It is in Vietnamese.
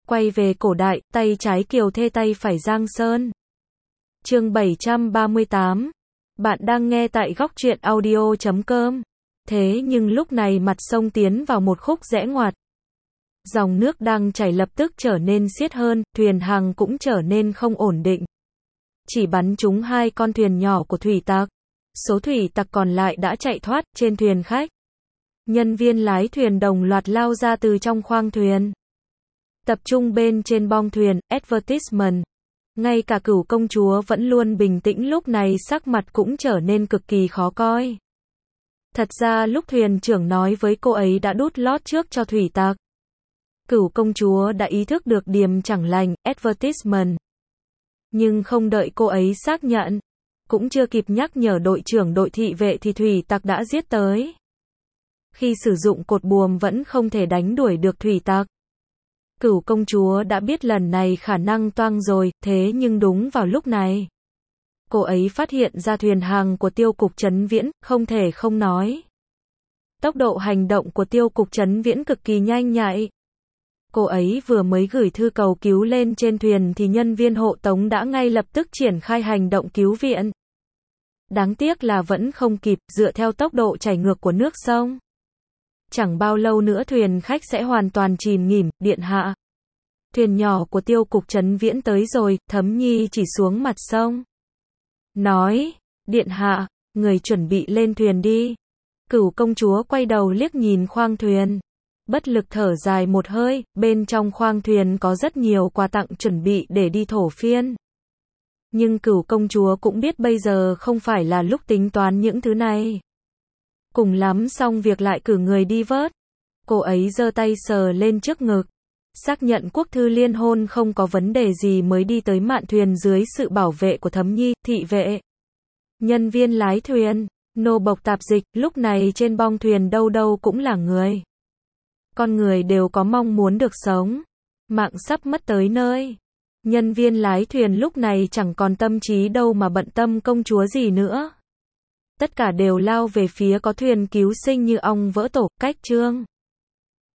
Quay về cổ đại, tay trái Kiều Thê tay phải Giang Sơn. Chương 738. Bạn đang nghe tại góc truyện audio.com. Thế nhưng lúc này mặt sông tiến vào một khúc rẽ ngoặt. Dòng nước đang chảy lập tức trở nên xiết hơn, thuyền hàng cũng trở nên không ổn định. Chỉ bắn trúng 2 con thuyền nhỏ của thủy tặc. Số thủy tặc còn lại đã chạy thoát, trên thuyền khách. Nhân viên lái thuyền đồng loạt lao ra từ trong khoang thuyền. Tập trung bên trên bong thuyền, advertisement. Ngay cả Cửu công chúa vẫn luôn bình tĩnh lúc này sắc mặt cũng trở nên cực kỳ khó coi. Thật ra lúc thuyền trưởng nói với cô ấy đã đút lót trước cho thủy tặc. Cửu công chúa đã ý thức được điểm chẳng lành, advertisement. Nhưng không đợi cô ấy xác nhận, cũng chưa kịp nhắc nhở đội trưởng đội thị vệ thì thủy tặc đã giết tới. Khi sử dụng cột buồm vẫn không thể đánh đuổi được thủy tặc. Cửu công chúa đã biết lần này khả năng toang rồi, thế nhưng đúng vào lúc này, cô ấy phát hiện ra thuyền hàng của Tiêu cục Trấn Viễn, không thể không nói. Tốc độ hành động của Tiêu cục Trấn Viễn cực kỳ nhanh nhạy. Cô ấy vừa mới gửi thư cầu cứu lên trên thuyền thì nhân viên hộ tống đã ngay lập tức triển khai hành động cứu viện. Đáng tiếc là vẫn không kịp, dựa theo tốc độ chảy ngược của nước sông. Chẳng bao lâu nữa thuyền khách sẽ hoàn toàn chìm nghỉm, điện hạ. Thuyền nhỏ của Tiêu cục Trấn Viễn tới rồi, Thấm Nhi chỉ xuống mặt sông. Nói, điện hạ, người chuẩn bị lên thuyền đi. Cửu công chúa quay đầu liếc nhìn khoang thuyền. Bất lực thở dài một hơi, bên trong khoang thuyền có rất nhiều quà tặng chuẩn bị để đi thổ phiên. Nhưng Cửu công chúa cũng biết bây giờ không phải là lúc tính toán những thứ này. Cùng lắm xong việc lại cử người đi vớt. Cô ấy giơ tay sờ lên trước ngực. Xác nhận quốc thư liên hôn không có vấn đề gì mới đi tới mạn thuyền dưới sự bảo vệ của Thấm Nhi, thị vệ. Nhân viên lái thuyền, nô bộc tạp dịch, lúc này trên bong thuyền đâu đâu cũng là người. Con người đều có mong muốn được sống. Mạng sắp mất tới nơi. Nhân viên lái thuyền lúc này chẳng còn tâm trí đâu mà bận tâm công chúa gì nữa. Tất cả đều lao về phía có thuyền cứu sinh như ong vỡ tổ, cách chương.